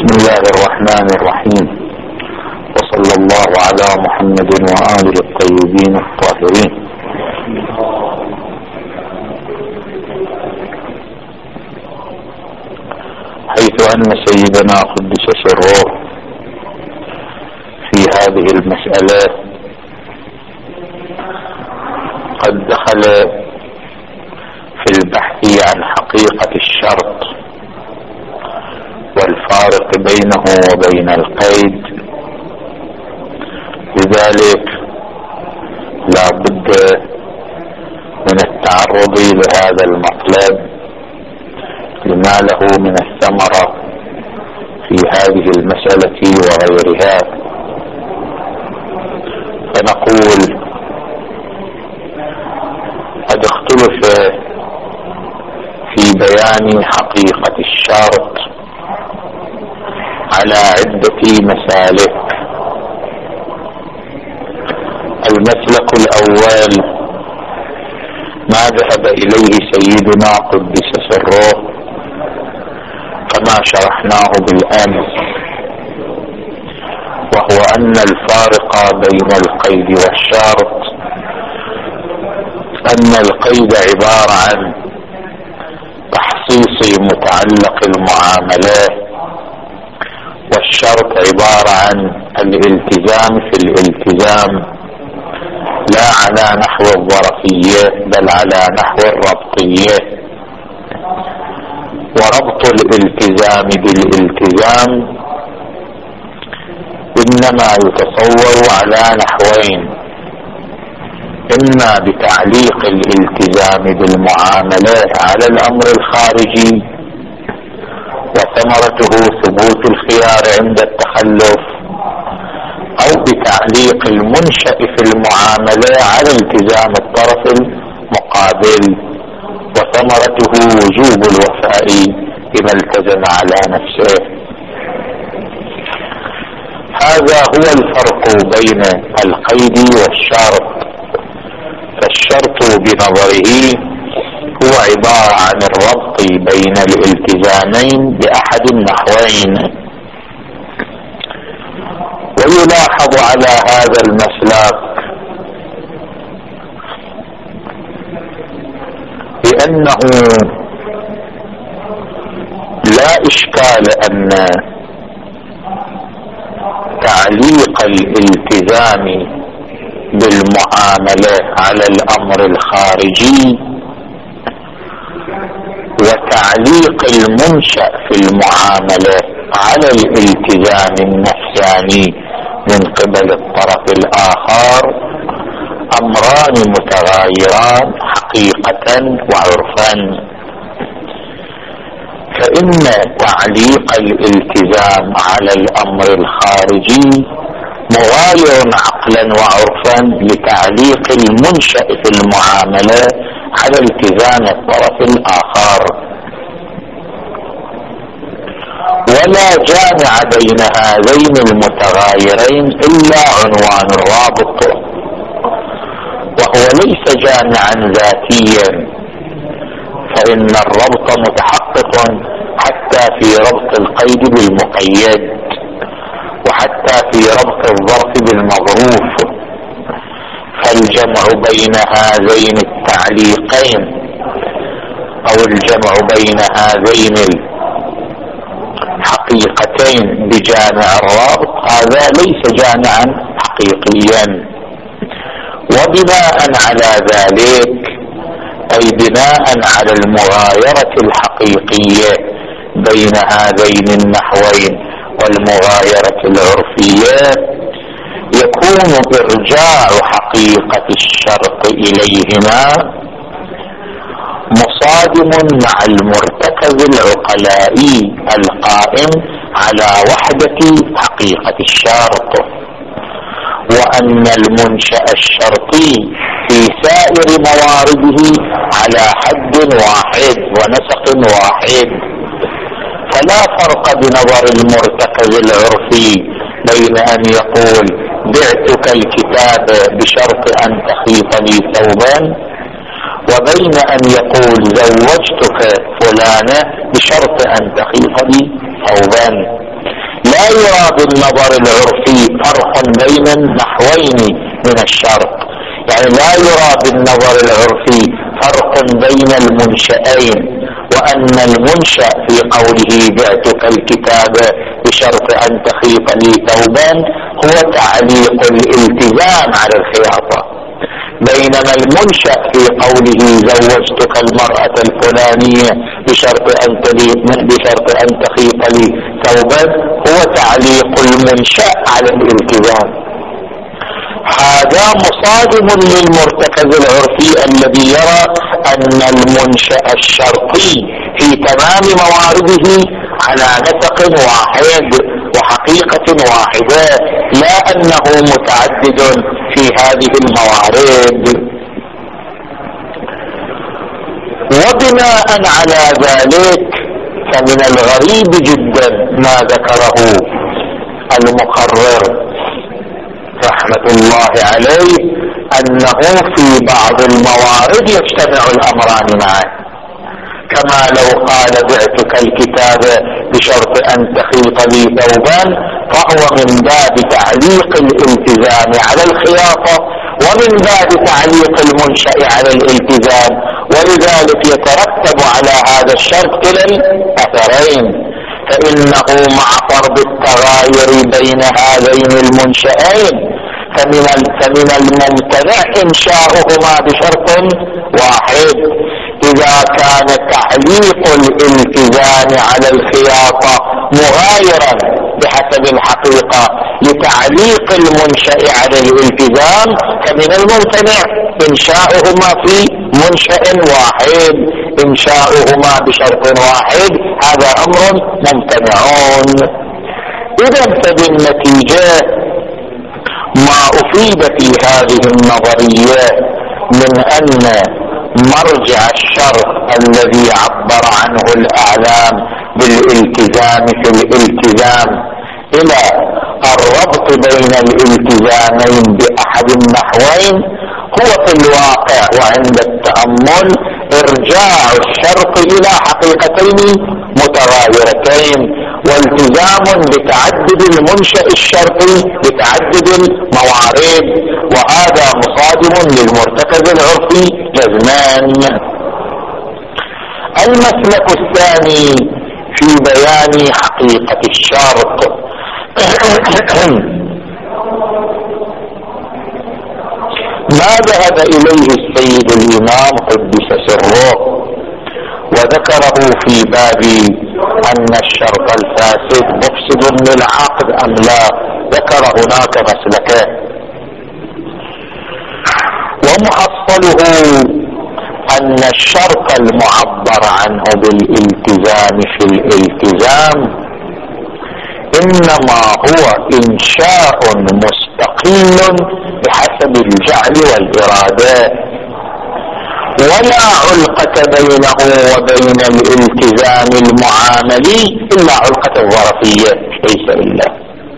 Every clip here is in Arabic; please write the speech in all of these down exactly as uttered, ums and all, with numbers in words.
بسم الله الرحمن الرحيم، وصلى الله على محمد وآله الطيبين الطاهرين. حيث أن سيدنا قدس سره في هذه المسألة قد دخل في البحث عن حقيقة الشرط والفارق بينه وبين القيد، لذلك لا بد من التعرض لهذا المطلب لما له من الثمرة في هذه المسألة وغيرها. فنقول قد اختلف في بيان حقيقة الشرط على عدة مسالك. المسلك الأول ما ذهب إليه سيدنا قدس سره كما شرحناه بالأمس، وهو أن الفارق بين القيد والشرط أن القيد عبارة عن تخصيص متعلق المعاملات، والشرط عبارة عن الالتزام في الالتزام لا على نحو الظرفية بل على نحو الربطية. وربط الالتزام بالالتزام إنما يتصور على نحوين: إما بتعليق الالتزام بالمعاملات على الأمر الخارجي وثمرته ثبوت الخيار عند التخلف، أو بتعليق المنشأ في المعاملة على التزام الطرف المقابل وثمرته وجوب الوفاء بما التزم على نفسه. هذا هو الفرق بين القيد والشرط. فالشرط بنظره هو عبارة عن الربط بين الالتزامين بأحد النحوين. ويلاحظ على هذا المسلك بأنه لا إشكال أن تعليق الالتزام بالمعاملة على الأمر الخارجي وتعليق المنشأ في المعاملة على الالتزام النفساني من قبل الطرف الآخر أمران متغايران حقيقة وعرفا. فإن تعليق الالتزام على الأمر الخارجي مغاير عقلا وعرفا لتعليق المنشأ في المعاملة على التزام الطرف الآخر، ولا جامع بين هذين المتغايرين إلا عنوان الرابط، وهو ليس جامعا ذاتيا، فإن الربط متحقق حتى في ربط القيد بالمقيد، وحتى في ربط الظرف بالمظروف. فالجمع بين هذين التعليقين أو الجمع بين هذين الحقيقتين بجامع الرابط هذا ليس جامعا حقيقيا. وبناء على ذلك، أي بناء على المغايرة الحقيقية بين هذين النحوين والمغايرة العرفية، يكون إرجاع حقيقة الشرط إليهما مصادم مع المرتكز العقلائي القائم على وحدة حقيقة الشرط، وأن المنشأ الشرطي في سائر موارده على حد واحد ونسق واحد. فلا فرق بنظر المرتكز العرفي بين أن يقول بعتك الكتاب بشرط أن تخيط لي ثوبا، وبين أن يقول زوجتك فلانة بشرط أن تخيط لي ثوبا. لا يرى بالنظر العرفي فرق بين النحوين من الشرط، يعني لا يرى بالنظر العرفي فرق بين المنشأين، وأن المنشأ في قوله بعتك الكتاب بشرط أن تخيط لي ثوبا هو تعليق الالتزام على الخياطة، بينما المنشأ في قوله زوجتك المرأة الفلانية بشرط أن بشرط أن تخيط لي ثوبا هو تعليق المنشأ على الالتزام. هذا مصادم للمرتكز العرفي الذي يرى أن المنشأ الشرطي في تمام موارده على نسق واحد وحقيقة واحدة، لا أنه متعدد في هذه الموارد. وبناء على ذلك فمن الغريب جدا ما ذكره المقرر رحمة الله عليه أنه في بعض الموارد يجتمع الأمران معا، كما لو قال بعتك الكتاب بشرط أن تخيط لي ثوبا فهو من باب تعليق الالتزام على الخياطة ومن باب تعليق المنشأ على الالتزام، ولذلك يترتب على هذا الشرط كلا الأثرين، فإنه مع فرض التغاير بين هذين المنشأين فمن فمن الممتنع إنشاؤهما بشرط واحد إذا كان تعليق الالتزام على الخياطة مغايرا بحسب الحقيقة لتعليق المنشأ على الالتزام، فمن الممتنع إنشاؤهما في منشأ واحد، إنشاؤهما بشرط واحد هذا أمر ممتنعون. إذا فبالنتيجة ما أفيد في هذه النظرية من أن مرجع الشرط الذي عبر عنه الأعلام بالالتزام في الالتزام إلى الربط بين الالتزامين بأحد النحوين هو في الواقع وعند التأمل إرجاع الشرط إلى حقيقتين متغايرتين، والتزام بتعدد المنشأ الشرطي بتعدد الموارد، وهذا مصادم للمرتكز العرفي جزمان. المسلك الثاني في بيان حقيقة الشرط ما ذهب إليه السيد الإمام قدس سره وذكره في باب أن الشرط الفاسد مفسد للعقد أم لا، ذكر هناك مسلكان، ومحصله أن الشرط المعبر عنه بالالتزام في الالتزام إنما هو إنشاء مستقل بحسب الجعل والإرادة، ولا علقة بينه وبين الالتزام المعاملي إلا علقة الظرفية، ليس إلا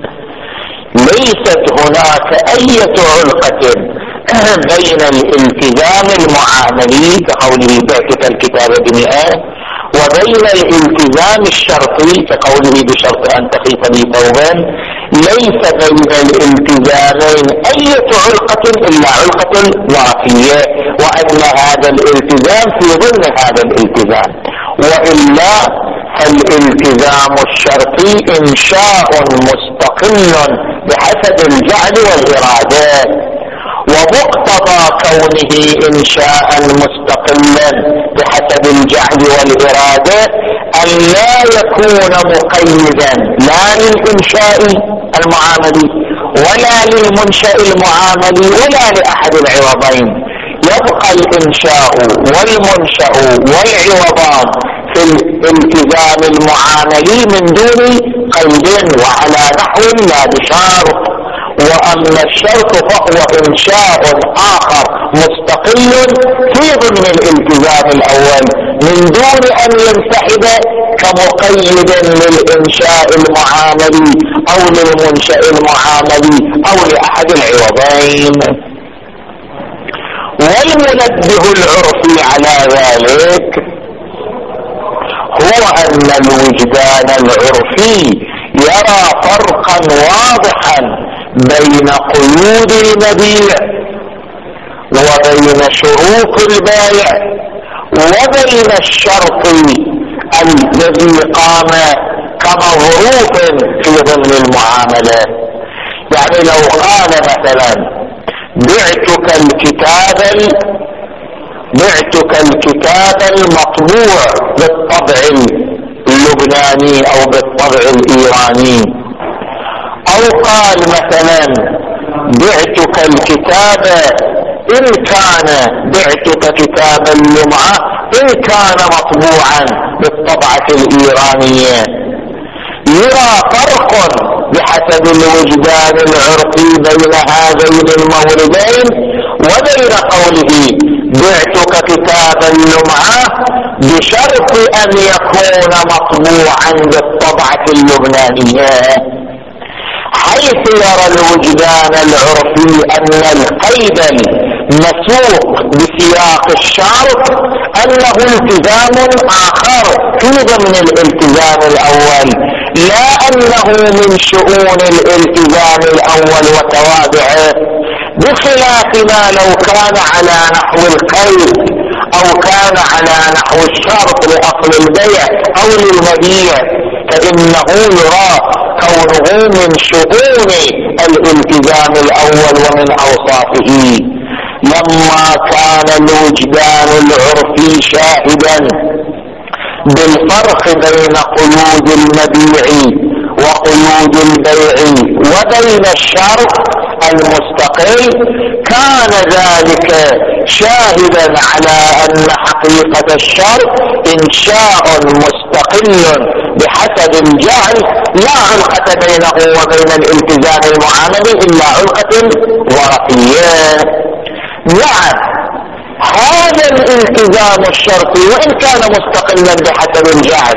ليست هناك أي علقة بين الالتزام المعاملي كقوله بعتك الكتاب بمئة وبين الالتزام الشرطي كقوله بشرط أن تخيط لي ثوبا، ليس بين الالتزامين أي علقة إلا علقة ظرفية، وأن هذا الالتزام في ضمن هذا الالتزام، وإلا فالالتزام الشرطي إنشاء مستقل بحسب الجعل والإرادة، ومقتضى كونه إنشاء مستقلا بحسب الجعل والإرادة أن لا يكون مقيدا لا للإنشاء المعاملي ولا للمنشأ المعاملي ولا لأحد العوضين، يبقى الإنشاء والمنشأ والعوضان في الالتزام المعاملي من دون قيد وعلى نحو لا بشرط، وأما الشرط فهو إنشاء آخر مستقل في ضمن الالتزام الأول من دون أن ينسحب كمقيد للإنشاء المعاملي أو للمنشأ المعاملي أو لأحد العوضين. والمنبه العرفي على ذلك هو أن الوجدان العرفي يرى فرقا واضحا بين قيود المبيع وبين شروط البائع وبين الشرط الذي قام كمظروف في ضمن المعاملات. يعني لو قال مثلا بعتك الكتاب بعتك الكتاب المطبوع بالطبع اللبناني او بالطبع الايراني، او قال مثلا بعتك الكتاب ان كان بعتك كتاب اللمعة ان كان مطبوعا بالطبعة الايرانية، يرى فرق بحسب الوجدان العرفي بين هذين الموردين وبين قوله بعتك كتاب اللمعة بشرط ان يكون مطبوعا بالطبعة اللبنانية، حيث يرى الوجدان العرفي ان القيد المسوق بسياق الشرط انه التزام اخر في ضمن الالتزام الاول، لا انه من شؤون الالتزام الاول وتوابعه، بخلاف ما لو كان على نحو القيد او كان على نحو الشرط لاصل البيع او للمبيع، فانه يرى كونه من شؤون الالتزام الاول ومن اوصافه، لما كان الوجدان العرفي شاهدا بالفرق بين قيود المبيع وقيود البيع وبين الشرط المستقل، كان ذلك شاهدا على ان حقيقة الشرط انشاء مستقل بحسب الجعل، لا علاقة بينه وبين الالتزام المعاملي الا علقة ورقية. نعم، هذا الالتزام الشرطي وان كان مستقلا بحسب الجعل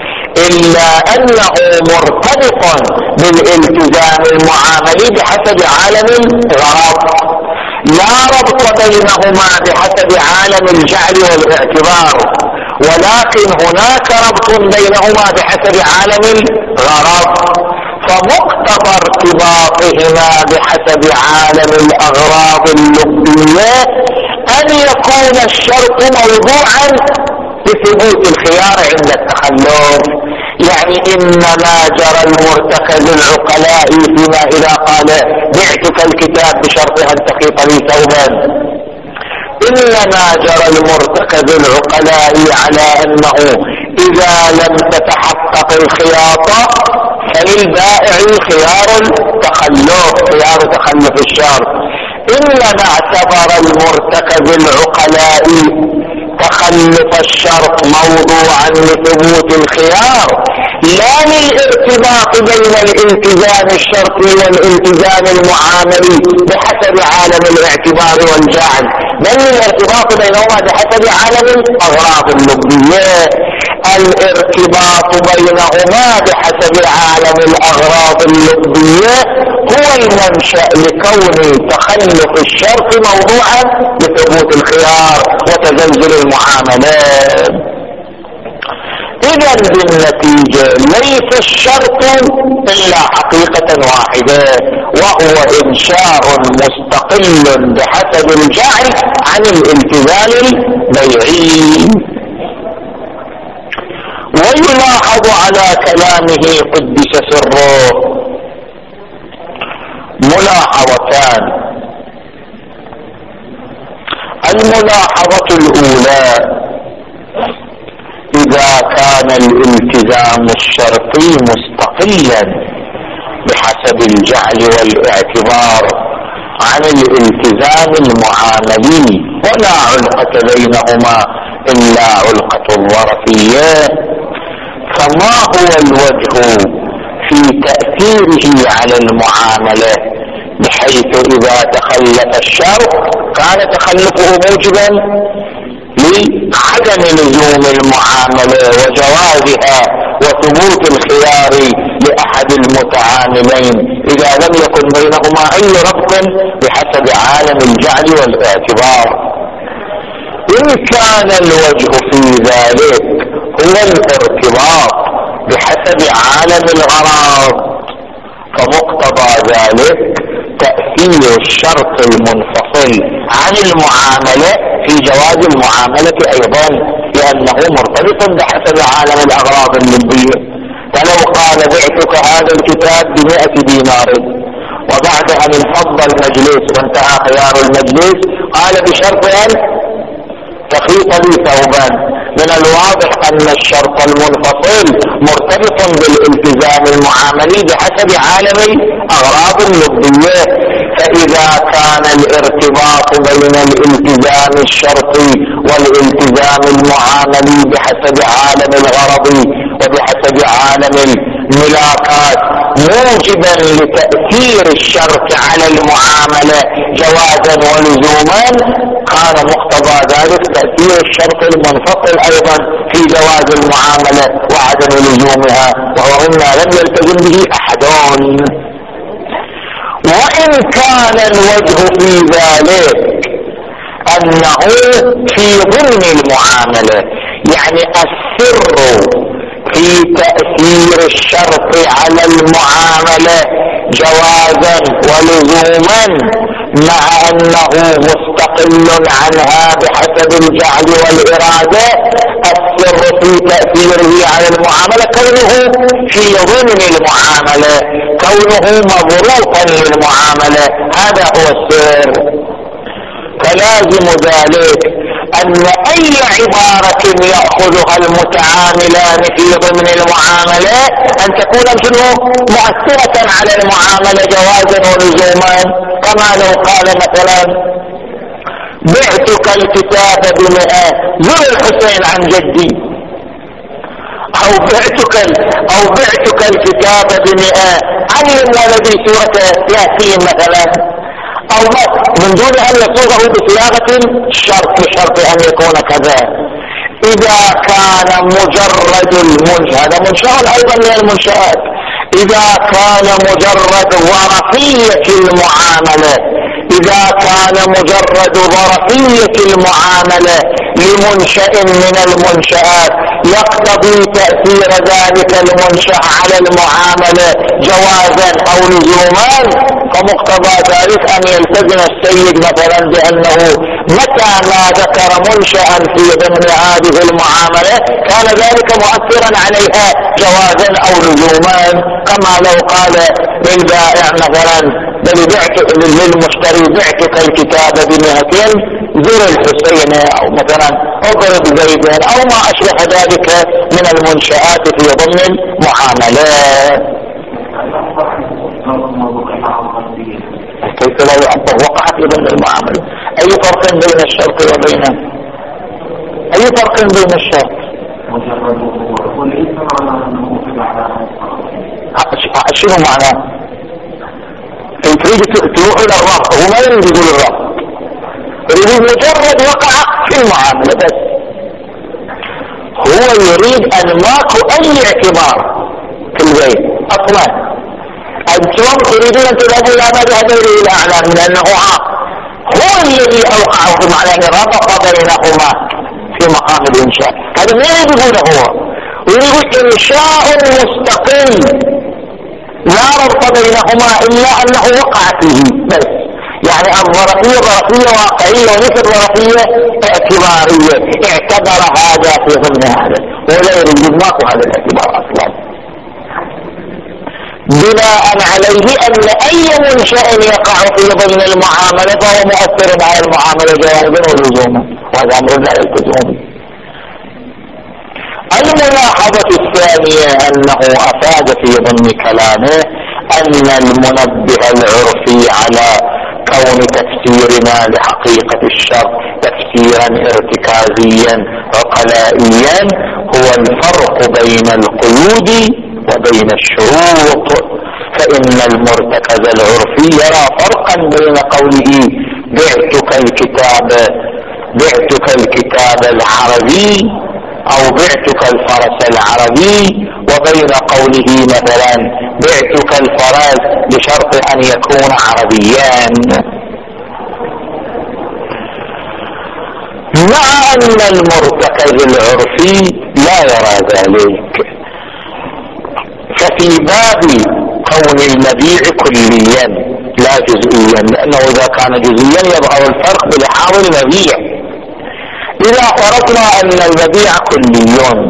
الا انه مرتبط بالالتزام المعاملي بحسب عالم الغرض، لا ربط بينهما بحسب عالم الجعل والاعتبار، ولكن هناك ربط بينهما بحسب عالم الغرض، فمقتضى ارتباطهما بحسب عالم الاغراض اللبية ان يكون الشرط موضوعا بثبوت الخيار عند التخلف. يعني انما جرى المرتكز العقلاء فيما اذا قال بعتك الكتاب بشرط ان تخيط لي ثوبا، انما جرى المرتكز العقلاء على انه اذا لم تتحقق الخياطة فللبائع خيار التخلف خيار تخلف الشرط، انما اعتبر المرتكز العقلاء تخلف الشرط موضوعا لثبوت الخيار لا للارتباط بين الالتزام الشرطي والالتزام المعاملي بحسب عالم الاعتبار والجعل، بل الارتباط بينهما بحسب عالم الاغراض اللبية. الارتباط بينهما بحسب عالم الاغراض اللبية هو المنشأ لكون تخلف الشرط موضوعا لثبوت الخيار وتزلزل المعاملات. اذا بالنتيجة ليس الشرط الا حقيقة واحدة، وهو انشاء مستقل بحسب الجعل عن الالتزام البيعي. ويلاحظ على كلامه قدس سره ملاحظتان. الملاحظة الاولى: اذا كان الالتزام الشرطي مستقلا بحسب الجعل والاعتبار عن الالتزام المعاملي ولا علقة بينهما الا علقة الظرفية، فما هو الوجه في تأثيره على المعاملة، بحيث اذا تخلف الشرط كان تخلفه موجبا لعدم لزوم المعاملة وجوازها وثبوت الخيار لأحد المتعاملين إذا لم يكن بينهما أي ربط بحسب عالم الجعل والاعتبار. إن كان الوجه في ذلك هو الارتباط بحسب عالم الغرض، فمقتضى ذلك تأثير الشرط المنفصل عن المعاملة في جواز المعاملة أيضا، لأنه مرتبط بحسب عالم الأغراض اللبية. فلو قال بعتك هذا الكتاب بمئة دينار، وبعد أن انفض المجلس وانتهى خيار المجلس قال بشرط أن تخيط لي ثوبا، من الواضح أن الشرط المنفصل مرتبط بالالتزام المعاملي بحسب عالم الأغراض اللبية. فإذا كان الارتباط بين الالتزام الشرطي والالتزام المعاملي بحسب عالم الغرض وبحسب عالم الملاكات موجبا لتأثير الشرط على المعاملة جوازا ولزوما، كان مقتضى ذلك تأثير الشرط المنفصل أيضا في جواز المعاملة وعدم لزومها، وهو مما لم يلتزم به أحد. وإن كان الوجه في ذلك أنه في ضمن المعاملة، يعني السر في تأثير الشرط على المعاملة جوازا ولزوما مع أنه مستقل عنها بحسب الجعل والإرادة. السر في تأثيره على المعاملة كونه في ضمن المعاملة، كونه مضروطا للمعاملة، هذا هو السر. فلازم ذلك أن أي عبارة يأخذها المتعاملان في ضمن المعاملة أن تكون شنو مؤثرة على المعاملة جوازا ولزوما. كما لو قال مثلا بعتك الكتاب بمئة زر الحسين عن جدي، أو بعتك أو بعتك الكتاب بمئة علم ولدي سورة ياسين مثلا، أو من دون أن يصوغه بصياغة الشرط بشرط أن يكون كذا. إذا كان مجرد المنشأ، هذا منشأ أيضا من المنشآت، إذا كان مجرد ظرفية المعاملة، إذا كان مجرد ظرفية المعاملة لمنشأ من المنشآت يقتضي تأثير ذلك المنشأ على المعاملة جوازا أو لزوما، فمقتضى ذلك أن يلتزم السيد مثلا بأنه متى ما ذكر منشأ في ضمن هذه المعاملة كان ذلك مؤثرا عليها جوازا أو لزوما. كما لو قال للبائع مثلا بل بعت للمشتري بعتك الكتاب بمئتين زر الحسين، أو مثلا اضرب زيدا، أو ما أشبه ذلك من المنشآت في ضمن المعاملات. كيف لا يعبر؟ وقعت في ضمن المعاملة. أي فرق بين الشرط وبين أي فرق بين الشرط؟ شنو معناه؟ تريد تروح الى الرفض، هو ما يريد يقول الرفض، يريد مجرد وقع في المعاملة بس، هو يريد ان ماكو اي اعتبار في البيت اصلا. انتم تريدون ان تذهبوا الى ما ذهب اليه الاعلام من انه هو الذي اوقعه في معنى ربط بينهما في مقام الانشاء. هذا ما يريد هو، ويريد انشاء مستقل لا ربط بينهما إلا أنه وقع فيه بس. يعني الظرفية ظرفية واقعية وليس ظرفية اعتبارية، اعتبر هذا في ضمن هذا ولا يريد ماكو هذا الاعتبار أصلا، بناء عليه أن أي منشأ يقع في ضمن المعاملة فهو مؤثر على المعاملة جوازا ولزوما، وهذا أمر لا يلتزم به. الملاحظة الثانية أنه أفاد في ضمن كلامه أن المنبه العرفي على كون تفسيرنا لحقيقة الشرط تفسيرا ارتكازيا عقلائيا هو الفرق بين القيود وبين الشروط. فإن المرتكز العرفي يرى فرقا بين قوله بعتك الكتاب بعتك الكتاب العربي أو بعتك الفرس العربي وبين قوله مثلا بعتك الفرس بشرط أن يكون عربيان، مع أن المرتكز العرفي لا يرى ذلك، كفي باب كون المبيع كليا لا جزئيا، لانه اذا كان جزئيا يظهر الفرق بلحاظ المبيع. اذا فرضنا ان المبيع كلي،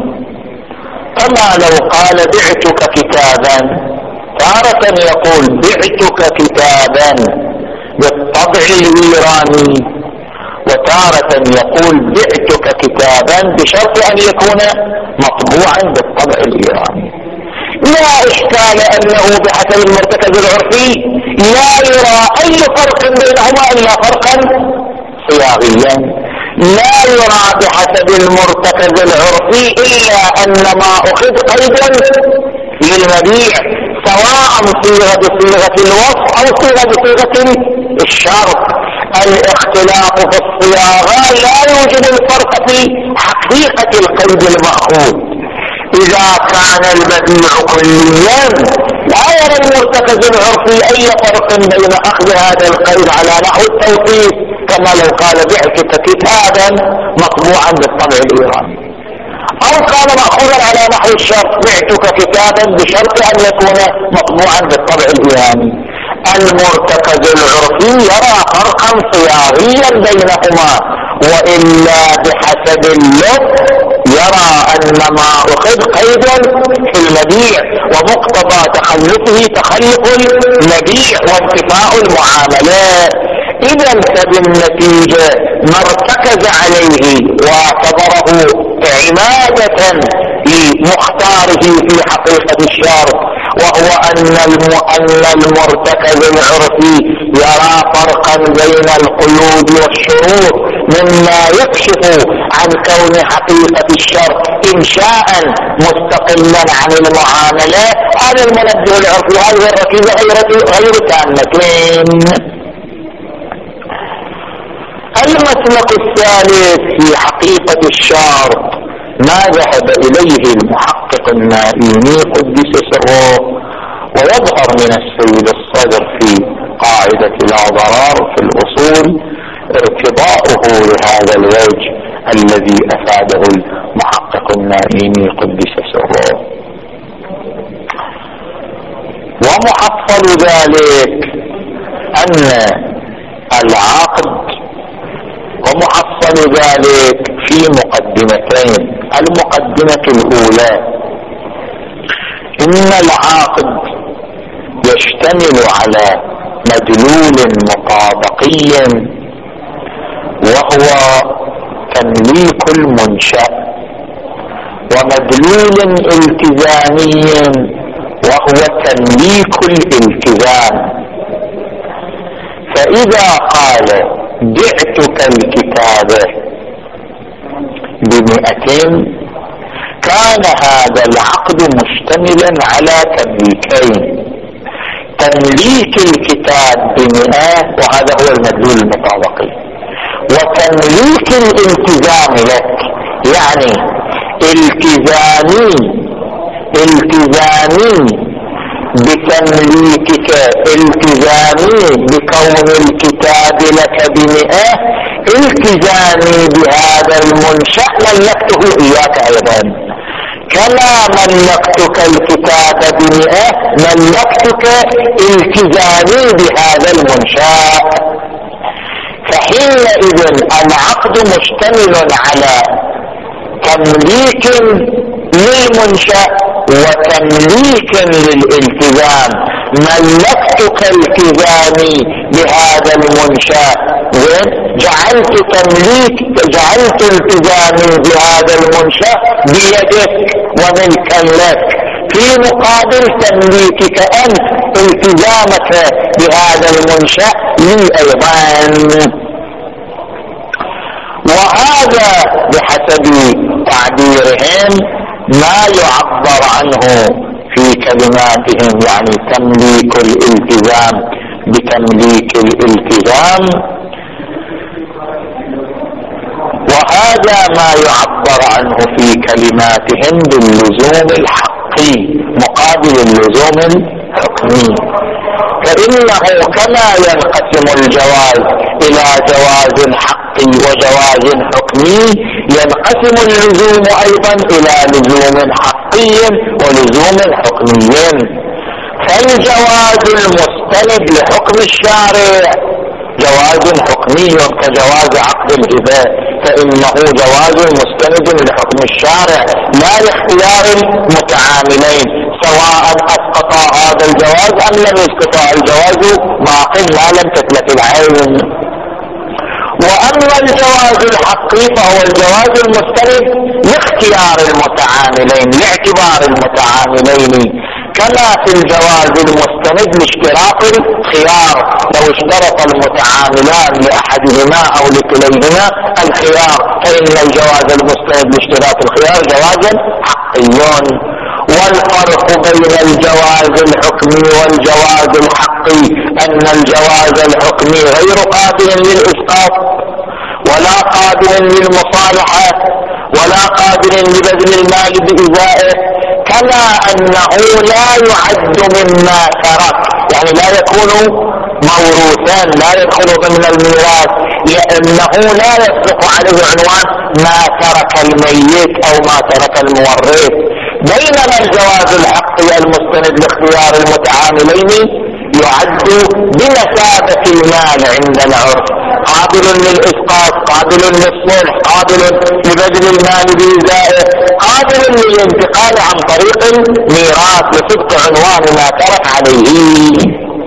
كما لو قال بعتك كتابا، تارة يقول بعتك كتابا بالطبع الايراني، وتارة يقول بعتك كتابا بشرط ان يكون مطبوعا بالطبع الايراني. لا اشكال انه بحسب المرتكز العرفي لا يرى اي فرق بينهما الا فرقا صياغيا، لا يرى بحسب المرتكز العرفي الا ان ما اخذ قيدا للمبيع، سواء صيغه بصيغه الوصف او صيغه بصيغه الشرط. الاختلاف في الصياغه لا يوجد الفرق في حقيقه القيد المأخوذ. اذا كان المبيع كليا لا يرى المرتكز العرفي اي فرق بين اخذ هذا القيد على نحو التوقيف، كما لو قال بعتك كتابا مطبوعا بالطبع الايراني، او كان مأخوذا على نحو الشرط بعتك كتابا بشرط ان يكون مطبوعا بالطبع الايراني. المرتكز العرفي يرى فرقا صياغيا بينهما، والا بحسب اللفظ يرى ان ما اخذ قيد في المبيع، ومقتضى تخلفه تخلف المبيع وانتفاء المعاملات. اذا فبالنتيجة ما ارتكز عليه واعتبره عمادة لمختاره في حقيقة الشرط، وهو ان المرتكز العرفي يرى فرقا بين القيود والشروط مما يكشف عن كون حقيقة الشرط انشاء مستقلا عن المعاملات. هذا المنبه العرفي، هذه الركيزة غير تامتين. المسلك الثالث في حقيقة الشرط ما ذهب اليه المحقق النائيني قدس سره، ويظهر من السيد الصدر في قاعدة لا ضرار في الاصول ارتضاؤه لهذا الوجه الذي افاده المحقق النائيني قدس سره. ومحصل ذلك ان العقد ومحصل ذلك في مقدمتين. المقدمة الأولى إن العقد يشتمل على مدلول مطابقي وهو تمليك المنشأ، ومدلول التزامي وهو تمليك الالتزام. فإذا قال بعتك الكتابة بمئتين كان هذا العقد مشتملا على تمليكين، تمليك الكتاب بمئة وهذا هو المدلول المطابقي، وتمليك الالتزام لك، يعني التزامي التزامي بتمليكك، التزامي بكون الكتاب لك بمئة، التزامي بهذا المنشأ ملكته إياك أيضا. كما ملكتك الكتاب بمئة ملكتك التزامي بهذا المنشأ. فحينئذ العقد مشتمل على تمليك للمنشأ وتمليك للالتزام. ملكتك التزامي بهذا المنشأ، جعلت تمليك جعلت التزامي بهذا المنشأ بيدك وملكا لك، في مقابل تمليكك أنت التزامك بهذا المنشأ لي أيضا. وهذا بحسب تعبيرهم ما يعبر عنه في كلماتهم، يعني تمليك الالتزام بتمليك الالتزام، وهذا ما يعبر عنه في كلماتهم باللزوم الحقي مقابل اللزوم الحكمي. فإنه كما ينقسم الجواز إلى جواز حقي وجواز حكمي، ينقسم اللزوم ايضا الى لزوم حقي ولزوم حكمي. فالجواز المستند لحكم الشارع جواز حكمي كجواز عقد الهبة، فانه جواز مستند لحكم الشارع لا لاختيار المتعاملين سواء اسقطا هذا الجواز ام لم يسقطا، الجواز باق ما لم تتلف العين. واما الجواز الحقي فهو الجواز المستند لاختيار المتعاملين لاعتبار المتعاملين، كما في الجواز المستند لاشتراط الخيار، لو اشترط المتعاملان لاحدهما او لكليهما الخيار فان الجواز المستند لاشتراط الخيار جواز حقي. والفرق بين الجواز الحكمي والجواز الحقي ان الجواز الحكمي غير قابل للاسقاط ولا قابل للمصالحة ولا قابل لبذل المال بإزائه، كما انه لا يعد مما ترك، يعني لا يكون موروثا لا يدخل ضمن الميراث، لانه لا يصدق عليه عنوان ما ترك الميت او ما ترك المورث. بينما الجواز الحقي المستند لاختيار المتعاملين يعد بمثابة المال عند العرف، قابل للإسقاط، قابل للصلح، قابل لبذل المال بإزائه، قابل للانتقال عن طريق الميراث لصدق عنوان ما ترك عليه.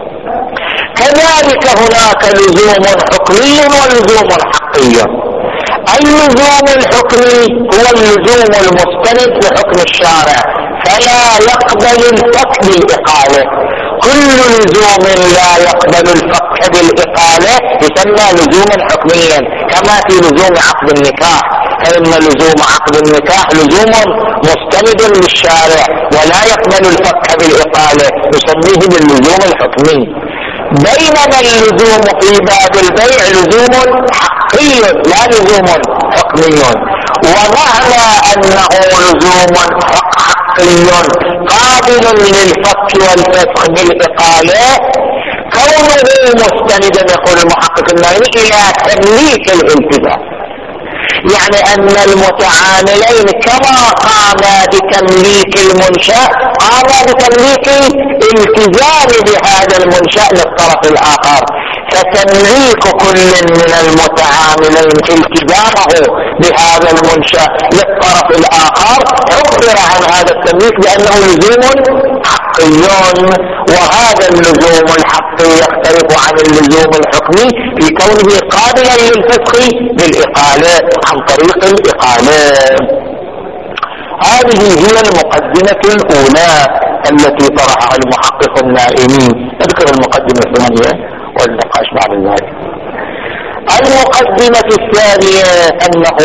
كذلك هناك لزوم حكمي ولزوم حقي. اللزوم الحكمي هو اللزوم المستند لحكم الشارع فلا يقبل الفك بالإقالة، كل لزوم لا يقبل الفك بالإقالة يسمى لزوما حكميا، كما في لزوم عقد النكاح، فإن لزوم عقد النكاح لزوم مستند للشارع ولا يقبل الفك بالإقالة يسميه باللزوم الحكمي. بينما اللزوم في باب البيع لزوم حقي لا لزوم حكمي، ومعنى انه لزوم حقي قابل للفك والفسخ بالإقالة كونه مستندا يقول المحقق النائمي الى تمليك الالتزام، يعني ان المتعاملين كما قاما بتمليك المنشأ قاما بتمليك الالتزام بهذا المنشأ للطرف الاخر، فتمليك كل من المتعاملين التزامه بهذا المنشأ للطرف الاخر عبر عن هذا التمليك بانه لزوم حقي، وهذا اللزوم الحقي يختلف عن اللزوم الحكمي في كونه قابلا للفسخ بالإقالة عن طريق الإقالة. هذه هي المقدمة الأولى التي طرحها المحقق النائمي. نذكر المقدمة الثانية والنقاش بعد ذلك. المقدمة الثانية أنه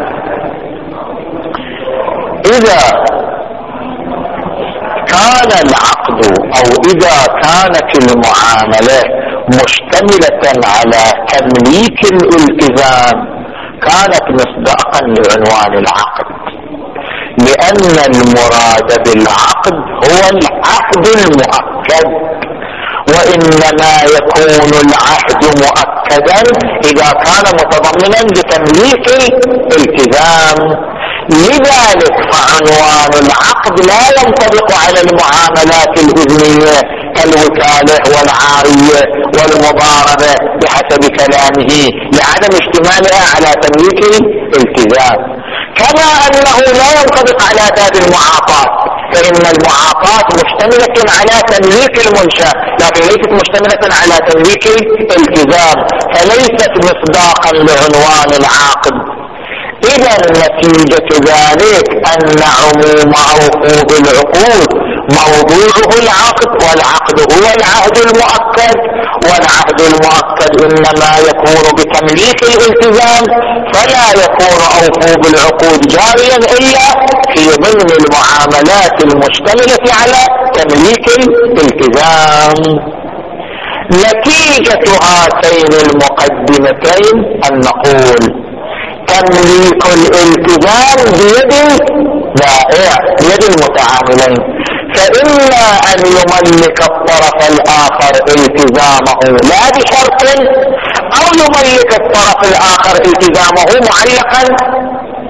إذا كان العقد او اذا كانت المعاملة مشتملة على تمليك الالتزام كانت مصداقا لعنوان العقد، لان المراد بالعقد هو العهد المؤكد، وانما يكون العهد مؤكدا اذا كان متضمنا لتمليك الالتزام. لذلك فعنوان العقد لا ينطبق على المعاملات الإذنية كالوكالة والعارية والمضاربة بحسب كلامه لعدم اشتمالها على تمليك الالتزام، كما أنه لا ينطبق على باب المعاطاة، فإن المعاطاة مشتملة على تمليك المنشأ لكن ليست مشتملة على تمليك الالتزام، فليست مصداقا لعنوان العقد. إذا نتيجة ذلك أن عموم عقود العقود موضوعه العقد، والعقد هو العهد المؤكد، والعهد المؤكد إنما يكون بتمليك الالتزام، فلا يكون عقود العقود جاريا إلا في ضمن المعاملات المشتملة على تمليك الالتزام. نتيجة هاتين المقدمتين أن نقول تمليك الالتزام بيد البائع بيد المتعاملين، فإما أن يملك الطرف الآخر التزامه لا بشرط، أو يملك الطرف الآخر التزامه معلقا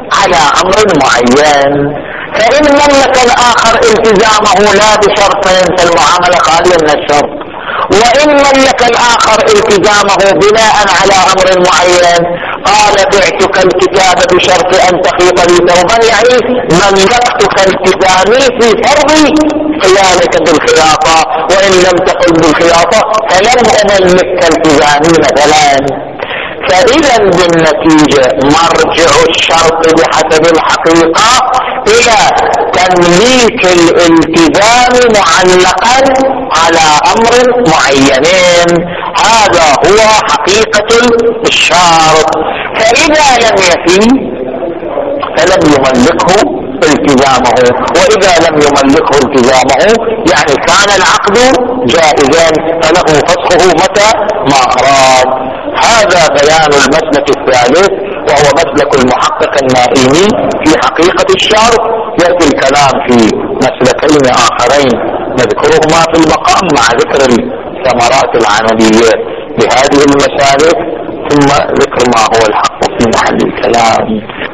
على امر معين. فان ملك الاخر التزامه لا بشرطين فالمعاملة خالية من الشرط، وان ملك الاخر التزامه بناء على امر معين، قال بعتك الكتاب بشرط ان تخيط لي ثوبا، يعني ملكتك التزامي في فرض قيامك بالخياطة، وان لم تقل بالخياطة فلم املك التزامي مثلا. فاذا بالنتيجة مرجع الشرط بحسب الحقيقة الى تمليك الالتزام معلقا على امر معينين، هذا هو حقيقة الشرط. فاذا لم يفي فلم يملكه التزامه، واذا لم يملكه التزامه يعني كان العقد جائزا فله فسخه متى ما اراد. هذا بيان المسلك الثالث وهو مسلك المحقق النائمي في حقيقة الشرط. يأتي الكلام في مسلكين آخرين نذكرهما في المقام مع ذكر الثمرات العملية لهذه المسالك، ثم ذكر ما هو الحق في محل الكلام.